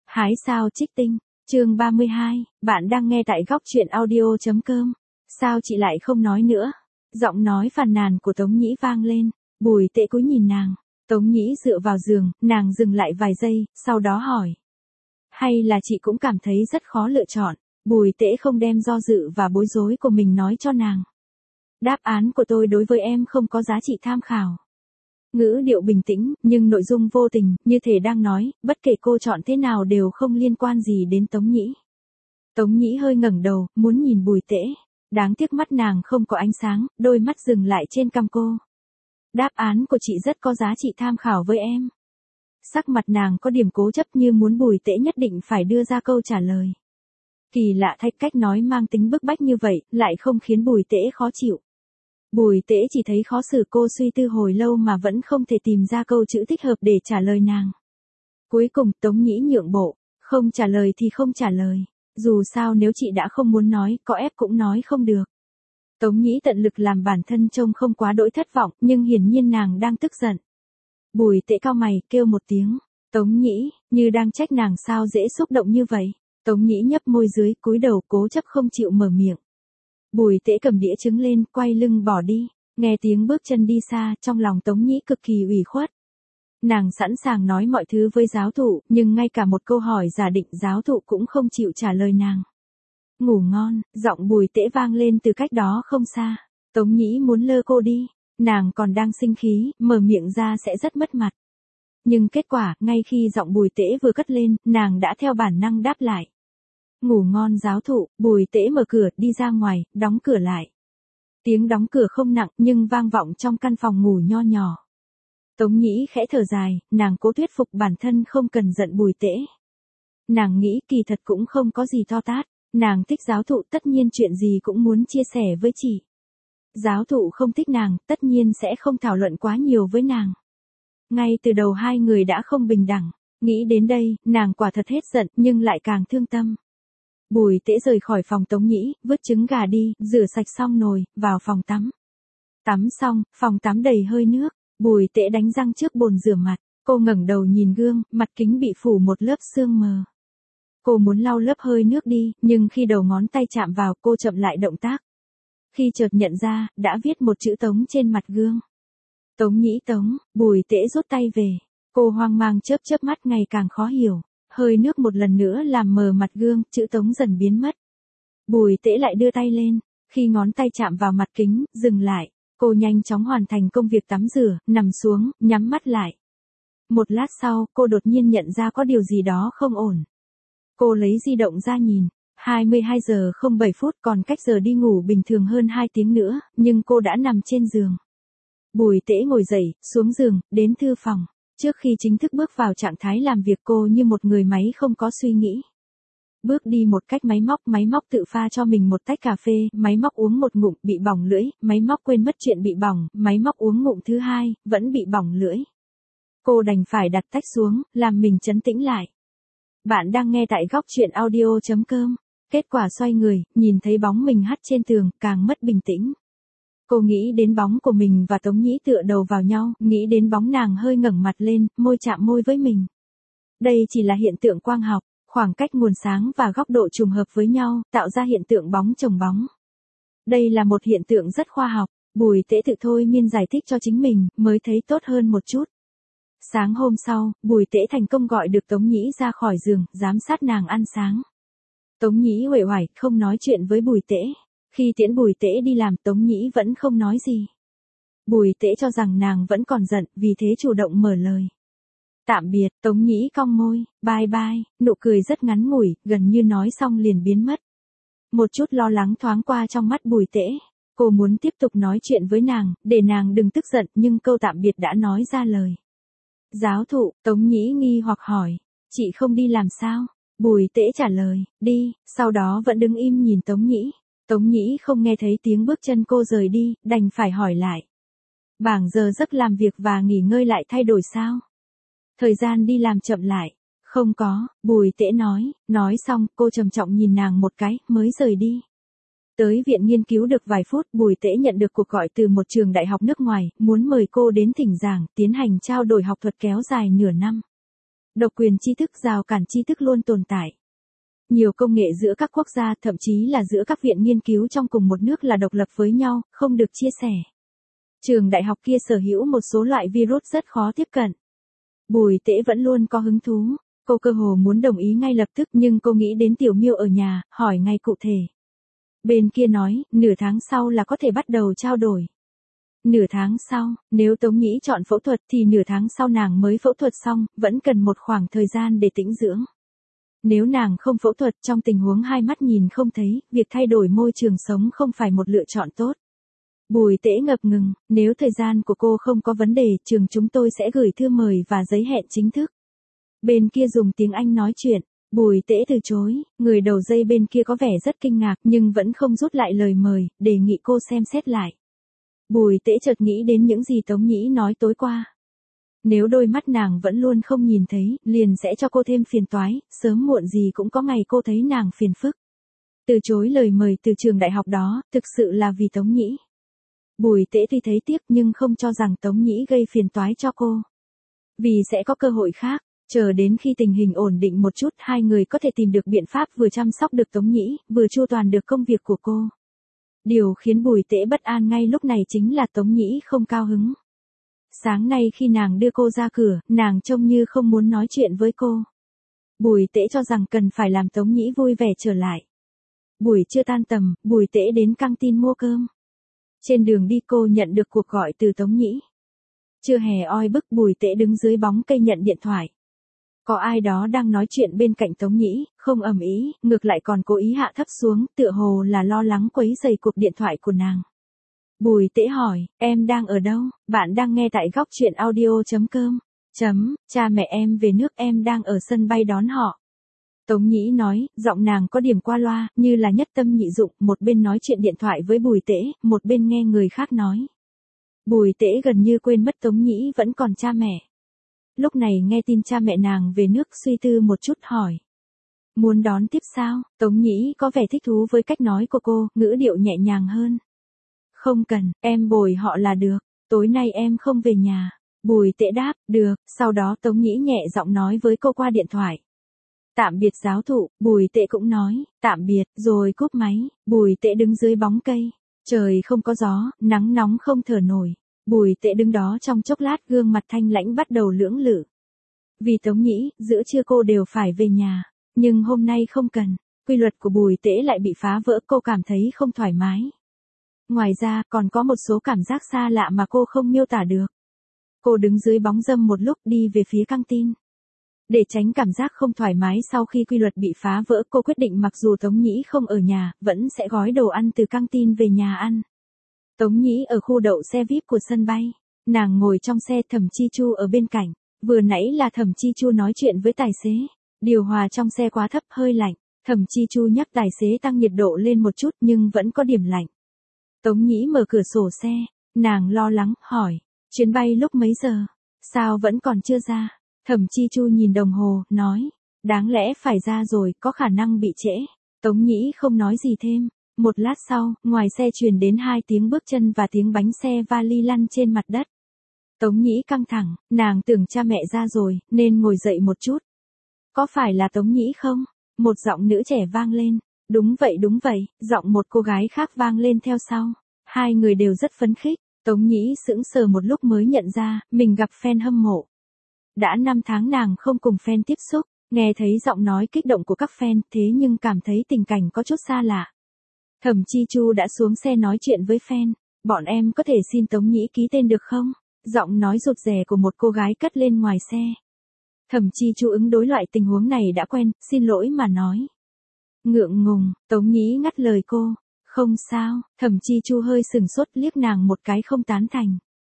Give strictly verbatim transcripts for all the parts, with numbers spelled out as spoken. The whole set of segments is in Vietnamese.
Hái sao trích tinh, chương ba mươi hai, bạn đang nghe tại góc truyện audio.com. Sao chị lại không nói nữa? Giọng nói phàn nàn của Tống Nhĩ vang lên, Bùi Tễ cúi nhìn nàng. Tống Nhĩ dựa vào giường, nàng dừng lại vài giây, sau đó hỏi. Hay là chị cũng cảm thấy rất khó lựa chọn? Bùi Tễ không đem do dự và bối rối của mình nói cho nàng. Đáp án của tôi đối với em không có giá trị tham khảo. Ngữ điệu bình tĩnh, nhưng nội dung vô tình, như thể đang nói, bất kể cô chọn thế nào đều không liên quan gì đến Tống Nhĩ. Tống Nhĩ hơi ngẩng đầu, muốn nhìn Bùi Tễ. Đáng tiếc mắt nàng không có ánh sáng, đôi mắt dừng lại trên cằm cô. Đáp án của chị rất có giá trị tham khảo với em. Sắc mặt nàng có điểm cố chấp như muốn Bùi Tễ nhất định phải đưa ra câu trả lời. Kỳ lạ thay cách nói mang tính bức bách như vậy, lại không khiến Bùi Tễ khó chịu. Bùi Tễ chỉ thấy khó xử, cô suy tư hồi lâu mà vẫn không thể tìm ra câu chữ thích hợp để trả lời nàng. Cuối cùng Tống Nhĩ nhượng bộ, không trả lời thì không trả lời. Dù sao nếu chị đã không muốn nói, có ép cũng nói không được. Tống Nhĩ tận lực làm bản thân trông không quá đỗi thất vọng, nhưng hiển nhiên nàng đang tức giận. Bùi Tễ cau mày, kêu một tiếng. Tống Nhĩ, như đang trách nàng sao dễ xúc động như vậy. Tống Nhĩ nhấp môi dưới, cúi đầu cố chấp không chịu mở miệng. Bùi Tễ cầm đĩa trứng lên, quay lưng bỏ đi. Nghe tiếng bước chân đi xa, trong lòng Tống Nhĩ cực kỳ ủy khuất. Nàng sẵn sàng nói mọi thứ với giáo thụ, nhưng ngay cả một câu hỏi giả định giáo thụ cũng không chịu trả lời nàng. Ngủ ngon, giọng Bùi Tễ vang lên từ cách đó không xa. Tống Nhĩ muốn lơ cô đi, nàng còn đang sinh khí, mở miệng ra sẽ rất mất mặt. Nhưng kết quả, ngay khi giọng Bùi Tễ vừa cất lên, nàng đã theo bản năng đáp lại. Ngủ ngon giáo thụ. Bùi Tễ mở cửa, đi ra ngoài, đóng cửa lại. Tiếng đóng cửa không nặng nhưng vang vọng trong căn phòng ngủ nho nhỏ. Tống Nhĩ khẽ thở dài, nàng cố thuyết phục bản thân không cần giận Bùi Tễ. Nàng nghĩ kỳ thật cũng không có gì to tát, nàng thích giáo thụ tất nhiên chuyện gì cũng muốn chia sẻ với chị. Giáo thụ không thích nàng, tất nhiên sẽ không thảo luận quá nhiều với nàng. Ngay từ đầu hai người đã không bình đẳng, nghĩ đến đây, nàng quả thật hết giận nhưng lại càng thương tâm. Bùi Tễ rời khỏi phòng Tống Nhĩ, vứt trứng gà đi, rửa sạch xong nồi, vào phòng tắm. Tắm xong, phòng tắm đầy hơi nước, Bùi Tễ đánh răng trước bồn rửa mặt, cô ngẩng đầu nhìn gương, mặt kính bị phủ một lớp sương mờ. Cô muốn lau lớp hơi nước đi, nhưng khi đầu ngón tay chạm vào, cô chậm lại động tác. Khi chợt nhận ra, đã viết một chữ Tống trên mặt gương. Tống Nhĩ Tống. Bùi Tễ rút tay về. Cô hoang mang chớp chớp mắt ngày càng khó hiểu. Hơi nước một lần nữa làm mờ mặt gương, chữ Tống dần biến mất. Bùi Tễ lại đưa tay lên, khi ngón tay chạm vào mặt kính, dừng lại, cô nhanh chóng hoàn thành công việc tắm rửa, nằm xuống, nhắm mắt lại. Một lát sau, cô đột nhiên nhận ra có điều gì đó không ổn. Cô lấy di động ra nhìn, hai mươi hai giờ không bảy phút, còn cách giờ đi ngủ bình thường hơn hai tiếng nữa, nhưng cô đã nằm trên giường. Bùi Tễ ngồi dậy, xuống giường, đến thư phòng. Trước khi chính thức bước vào trạng thái làm việc, cô như một người máy không có suy nghĩ. Bước đi một cách máy móc, máy móc tự pha cho mình một tách cà phê, máy móc uống một ngụm, bị bỏng lưỡi, máy móc quên mất chuyện bị bỏng, máy móc uống ngụm thứ hai, vẫn bị bỏng lưỡi. Cô đành phải đặt tách xuống, làm mình trấn tĩnh lại. Bạn đang nghe tại góc truyện audio.com. Kết quả xoay người, nhìn thấy bóng mình hắt trên tường, càng mất bình tĩnh. Cô nghĩ đến bóng của mình và Tống Nhĩ tựa đầu vào nhau, nghĩ đến bóng nàng hơi ngẩng mặt lên, môi chạm môi với mình. Đây chỉ là hiện tượng quang học, khoảng cách nguồn sáng và góc độ trùng hợp với nhau, tạo ra hiện tượng bóng chồng bóng. Đây là một hiện tượng rất khoa học, Bùi Tễ tự thôi miên giải thích cho chính mình, mới thấy tốt hơn một chút. Sáng hôm sau, Bùi Tễ thành công gọi được Tống Nhĩ ra khỏi giường, giám sát nàng ăn sáng. Tống Nhĩ uể oải, không nói chuyện với Bùi Tễ. Khi tiễn Bùi Tễ đi làm, Tống Nhĩ vẫn không nói gì. Bùi Tễ cho rằng nàng vẫn còn giận, vì thế chủ động mở lời. Tạm biệt. Tống Nhĩ cong môi, bye bye, nụ cười rất ngắn ngủi, gần như nói xong liền biến mất. Một chút lo lắng thoáng qua trong mắt Bùi Tễ. Cô muốn tiếp tục nói chuyện với nàng, để nàng đừng tức giận, nhưng câu tạm biệt đã nói ra lời. Giáo thụ. Tống Nhĩ nghi hoặc hỏi, chị không đi làm sao? Bùi Tễ trả lời, đi, sau đó vẫn đứng im nhìn Tống Nhĩ. Tống Nhĩ không nghe thấy tiếng bước chân cô rời đi, đành phải hỏi lại. Bảng giờ giấc làm việc và nghỉ ngơi lại thay đổi sao? Thời gian đi làm chậm lại. Không có, Bùi Tễ nói, nói xong, cô trầm trọng nhìn nàng một cái, mới rời đi. Tới viện nghiên cứu được vài phút, Bùi Tễ nhận được cuộc gọi từ một trường đại học nước ngoài, muốn mời cô đến thỉnh giảng, tiến hành trao đổi học thuật kéo dài nửa năm. Độc quyền tri thức, rào cản tri thức luôn tồn tại. Nhiều công nghệ giữa các quốc gia, thậm chí là giữa các viện nghiên cứu trong cùng một nước là độc lập với nhau, không được chia sẻ. Trường đại học kia sở hữu một số loại virus rất khó tiếp cận. Bùi Tễ vẫn luôn có hứng thú, cô cơ hồ muốn đồng ý ngay lập tức, nhưng cô nghĩ đến Tiểu Miêu ở nhà, hỏi ngay cụ thể. Bên kia nói, nửa tháng sau là có thể bắt đầu trao đổi. Nửa tháng sau, nếu Tống Nhĩ chọn phẫu thuật thì nửa tháng sau nàng mới phẫu thuật xong, vẫn cần một khoảng thời gian để tĩnh dưỡng. Nếu nàng không phẫu thuật trong tình huống hai mắt nhìn không thấy, việc thay đổi môi trường sống không phải một lựa chọn tốt. Bùi Tễ ngập ngừng, nếu thời gian của cô không có vấn đề, trường chúng tôi sẽ gửi thư mời và giấy hẹn chính thức. Bên kia dùng tiếng Anh nói chuyện, Bùi Tễ từ chối, người đầu dây bên kia có vẻ rất kinh ngạc nhưng vẫn không rút lại lời mời, đề nghị cô xem xét lại. Bùi Tễ chợt nghĩ đến những gì Tống Nhĩ nói tối qua. Nếu đôi mắt nàng vẫn luôn không nhìn thấy, liền sẽ cho cô thêm phiền toái, sớm muộn gì cũng có ngày cô thấy nàng phiền phức. Từ chối lời mời từ trường đại học đó, thực sự là vì Tống Nhĩ. Bùi Tễ tuy thấy tiếc nhưng không cho rằng Tống Nhĩ gây phiền toái cho cô. Vì sẽ có cơ hội khác, chờ đến khi tình hình ổn định một chút, hai người có thể tìm được biện pháp vừa chăm sóc được Tống Nhĩ, vừa chu toàn được công việc của cô. Điều khiến Bùi Tễ bất an ngay lúc này chính là Tống Nhĩ không cao hứng. Sáng nay khi nàng đưa cô ra cửa, nàng trông như không muốn nói chuyện với cô. Bùi Tễ cho rằng cần phải làm Tống Nhĩ vui vẻ trở lại. Buổi trưa tan tầm, Bùi Tễ đến căng tin mua cơm. Trên đường đi cô nhận được cuộc gọi từ Tống Nhĩ. Trưa hè oi bức, Bùi Tễ đứng dưới bóng cây nhận điện thoại. Có ai đó đang nói chuyện bên cạnh Tống Nhĩ, không ầm ĩ, ngược lại còn cố ý hạ thấp xuống, tựa hồ là lo lắng quấy rầy cuộc điện thoại của nàng. Bùi Tễ hỏi, em đang ở đâu? Bạn đang nghe tại góc truyện audio chấm com. Chấm, cha mẹ em về nước, em đang ở sân bay đón họ. Tống Nhĩ nói, giọng nàng có điểm qua loa, như là nhất tâm nhị dụng, một bên nói chuyện điện thoại với Bùi Tễ, một bên nghe người khác nói. Bùi Tễ gần như quên mất Tống Nhĩ vẫn còn cha mẹ. Lúc này nghe tin cha mẹ nàng về nước, suy tư một chút hỏi. Muốn đón tiếp sao? Tống Nhĩ có vẻ thích thú với cách nói của cô, ngữ điệu nhẹ nhàng hơn. Không cần, em bồi họ là được, tối nay em không về nhà. Bùi Tễ đáp, được, sau đó Tống Nhĩ nhẹ giọng nói với cô qua điện thoại. Tạm biệt giáo thụ, Bùi Tễ cũng nói, tạm biệt, rồi cúp máy. Bùi Tễ đứng dưới bóng cây, trời không có gió, nắng nóng không thở nổi. Bùi Tễ đứng đó trong chốc lát, gương mặt thanh lãnh bắt đầu lưỡng lự. Vì Tống Nhĩ, giữa trưa cô đều phải về nhà, nhưng hôm nay không cần. Quy luật của Bùi Tễ lại bị phá vỡ, cô cảm thấy không thoải mái. Ngoài ra, còn có một số cảm giác xa lạ mà cô không miêu tả được. Cô đứng dưới bóng râm một lúc, đi về phía căng tin. Để tránh cảm giác không thoải mái sau khi quy luật bị phá vỡ, cô quyết định mặc dù Tống Nhĩ không ở nhà, vẫn sẽ gói đồ ăn từ căng tin về nhà ăn. Tống Nhĩ ở khu đậu xe vi ai pi của sân bay. Nàng ngồi trong xe, Thẩm Chi Chu ở bên cạnh. Vừa nãy là Thẩm Chi Chu nói chuyện với tài xế. Điều hòa trong xe quá thấp, hơi lạnh. Thẩm Chi Chu nhắc tài xế tăng nhiệt độ lên một chút nhưng vẫn có điểm lạnh. Tống Nhĩ mở cửa sổ xe. Nàng lo lắng, hỏi. Chuyến bay lúc mấy giờ? Sao vẫn còn chưa ra? Thẩm Chi Chu nhìn đồng hồ, nói. Đáng lẽ phải ra rồi, có khả năng bị trễ. Tống Nhĩ không nói gì thêm. Một lát sau, ngoài xe truyền đến hai tiếng bước chân và tiếng bánh xe vali lăn trên mặt đất. Tống Nhĩ căng thẳng, nàng tưởng cha mẹ ra rồi, nên ngồi dậy một chút. Có phải là Tống Nhĩ không? Một giọng nữ trẻ vang lên. Đúng vậy đúng vậy, giọng một cô gái khác vang lên theo sau. Hai người đều rất phấn khích. Tống Nhĩ sững sờ một lúc mới nhận ra, mình gặp fan hâm mộ. Đã năm tháng nàng không cùng fan tiếp xúc, nghe thấy giọng nói kích động của các fan, thế nhưng cảm thấy tình cảnh có chút xa lạ. Thẩm Chi Chu đã xuống xe nói chuyện với fan. Bọn em có thể xin Tống Nhĩ ký tên được không? Giọng nói rụt rè của một cô gái cất lên ngoài xe. Thẩm Chi Chu ứng đối loại tình huống này đã quen, xin lỗi mà nói. Ngượng ngùng, Tống Nhĩ ngắt lời cô. Không sao, Thẩm Chi Chu hơi sừng sốt, liếc nàng một cái không tán thành.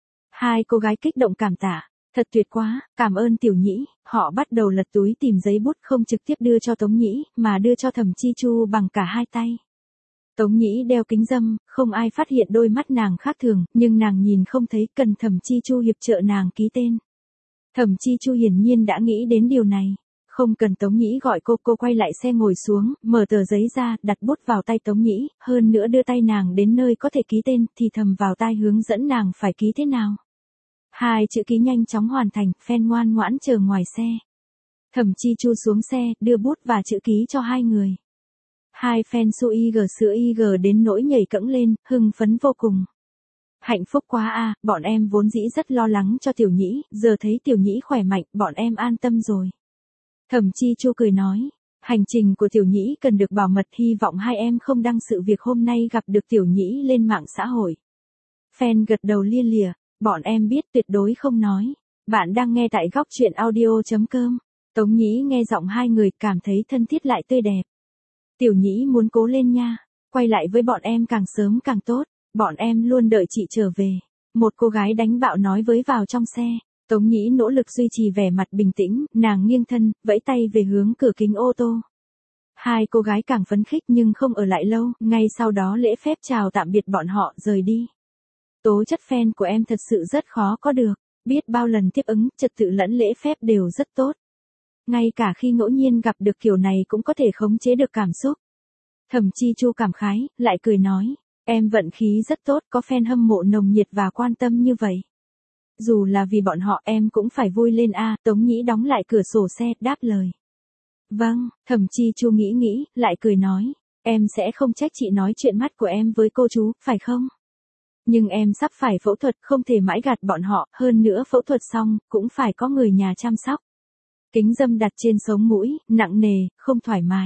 Hai cô gái kích động cảm tạ. Thật tuyệt quá, cảm ơn Tiểu Nhĩ. Họ bắt đầu lật túi tìm giấy bút, không trực tiếp đưa cho Tống Nhĩ, mà đưa cho Thẩm Chi Chu bằng cả hai tay. Tống Nhĩ đeo kính râm, không ai phát hiện đôi mắt nàng khác thường, nhưng nàng nhìn không thấy, cần Thẩm Chi Chu hiệp trợ nàng ký tên. Thẩm Chi Chu hiển nhiên đã nghĩ đến điều này. Không cần Tống Nhĩ gọi cô, cô quay lại xe ngồi xuống, mở tờ giấy ra, đặt bút vào tay Tống Nhĩ, hơn nữa đưa tay nàng đến nơi có thể ký tên, thì thầm vào tai hướng dẫn nàng phải ký thế nào. Hai chữ ký nhanh chóng hoàn thành, fan ngoan ngoãn chờ ngoài xe. Thẩm Chi Chu xuống xe, đưa bút và chữ ký cho hai người. Hai fan su i giê sữa i giê đến nỗi nhảy cẫng lên, hưng phấn vô cùng. Hạnh phúc quá à, bọn em vốn dĩ rất lo lắng cho Tiểu Nhĩ, giờ thấy Tiểu Nhĩ khỏe mạnh, bọn em an tâm rồi. Thẩm Chi Chu cười nói, hành trình của Tiểu Nhĩ cần được bảo mật, hy vọng hai em không đăng sự việc hôm nay gặp được Tiểu Nhĩ lên mạng xã hội. Fan gật đầu lia lịa, bọn em biết tuyệt đối không nói. Bạn đang nghe tại góc truyện audio chấm com. Tống Nhĩ nghe giọng hai người cảm thấy thân thiết lại tươi đẹp. Tiểu Nhĩ muốn cố lên nha, quay lại với bọn em càng sớm càng tốt, bọn em luôn đợi chị trở về. Một cô gái đánh bạo nói với vào trong xe. Tống Nhĩ nỗ lực duy trì vẻ mặt bình tĩnh, nàng nghiêng thân, vẫy tay về hướng cửa kính ô tô. Hai cô gái càng phấn khích nhưng không ở lại lâu, ngay sau đó lễ phép chào tạm biệt bọn họ rời đi. Tố chất fan của em thật sự rất khó có được, biết bao lần tiếp ứng, trật tự lẫn lễ phép đều rất tốt. Ngay cả khi ngẫu nhiên gặp được kiểu này cũng có thể khống chế được cảm xúc. Thẩm Chi Chu cảm khái, lại cười nói, em vận khí rất tốt, có fan hâm mộ nồng nhiệt và quan tâm như vậy. Dù là vì bọn họ em cũng phải vui lên a. Tống Nhĩ đóng lại cửa sổ xe, đáp lời. Vâng, Thẩm Chi Chu nghĩ nghĩ, lại cười nói, em sẽ không trách chị nói chuyện mắt của em với cô chú, phải không? Nhưng em sắp phải phẫu thuật, không thể mãi gạt bọn họ, hơn nữa phẫu thuật xong, cũng phải có người nhà chăm sóc. Kính râm đặt trên sống mũi, nặng nề, không thoải mái.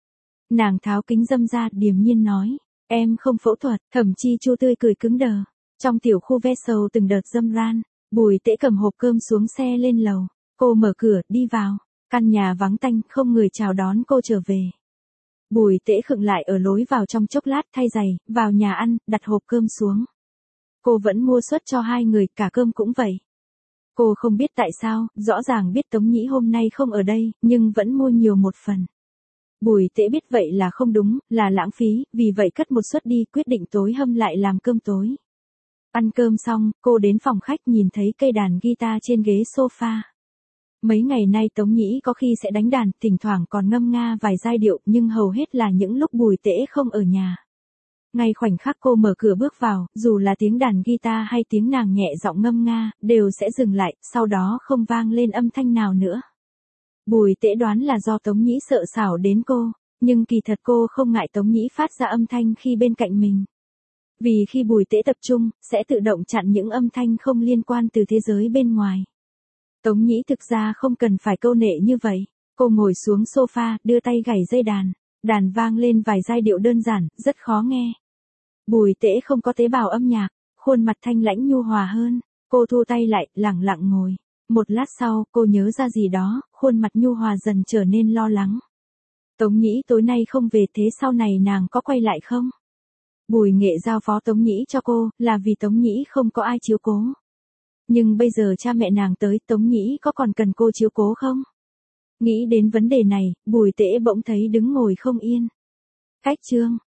Nàng tháo kính râm ra, điềm nhiên nói, em không phẫu thuật. Thẩm Chi Chu tươi cười cứng đờ. Trong tiểu khu ve sầu từng đợt dâm ran, Bùi Tễ cầm hộp cơm xuống xe lên lầu. Cô mở cửa, đi vào. Căn nhà vắng tanh, không người chào đón cô trở về. Bùi Tễ khựng lại ở lối vào trong chốc lát, thay giày, vào nhà ăn, đặt hộp cơm xuống. Cô vẫn mua suất cho hai người, cả cơm cũng vậy. Cô không biết tại sao, rõ ràng biết Tống Nhĩ hôm nay không ở đây, nhưng vẫn mua nhiều một phần. Bùi Tễ biết vậy là không đúng, là lãng phí, vì vậy cất một suất đi, quyết định tối hâm lại làm cơm tối. Ăn cơm xong, cô đến phòng khách nhìn thấy cây đàn guitar trên ghế sofa. Mấy ngày nay Tống Nhĩ có khi sẽ đánh đàn, thỉnh thoảng còn ngâm nga vài giai điệu, nhưng hầu hết là những lúc Bùi Tễ không ở nhà. Ngay khoảnh khắc cô mở cửa bước vào, dù là tiếng đàn guitar hay tiếng nàng nhẹ giọng ngâm nga, đều sẽ dừng lại, sau đó không vang lên âm thanh nào nữa. Bùi Tễ đoán là do Tống Nhĩ sợ xảo đến cô, nhưng kỳ thật cô không ngại Tống Nhĩ phát ra âm thanh khi bên cạnh mình. Vì khi Bùi Tễ tập trung, sẽ tự động chặn những âm thanh không liên quan từ thế giới bên ngoài. Tống Nhĩ thực ra không cần phải câu nệ như vậy. Cô ngồi xuống sofa, đưa tay gảy dây đàn. Đàn vang lên vài giai điệu đơn giản, rất khó nghe. Bùi Tễ không có tế bào âm nhạc, khuôn mặt thanh lãnh nhu hòa hơn. Cô thu tay lại, lặng lặng ngồi. Một lát sau, cô nhớ ra gì đó, khuôn mặt nhu hòa dần trở nên lo lắng. Tống Nhĩ tối nay không về, thế sau này nàng có quay lại không? Bùi Nghệ giao phó Tống Nhĩ cho cô, là vì Tống Nhĩ không có ai chiếu cố. Nhưng bây giờ cha mẹ nàng tới, Tống Nhĩ có còn cần cô chiếu cố không? Nghĩ đến vấn đề này, Bùi Tễ bỗng thấy đứng ngồi không yên. Cách chương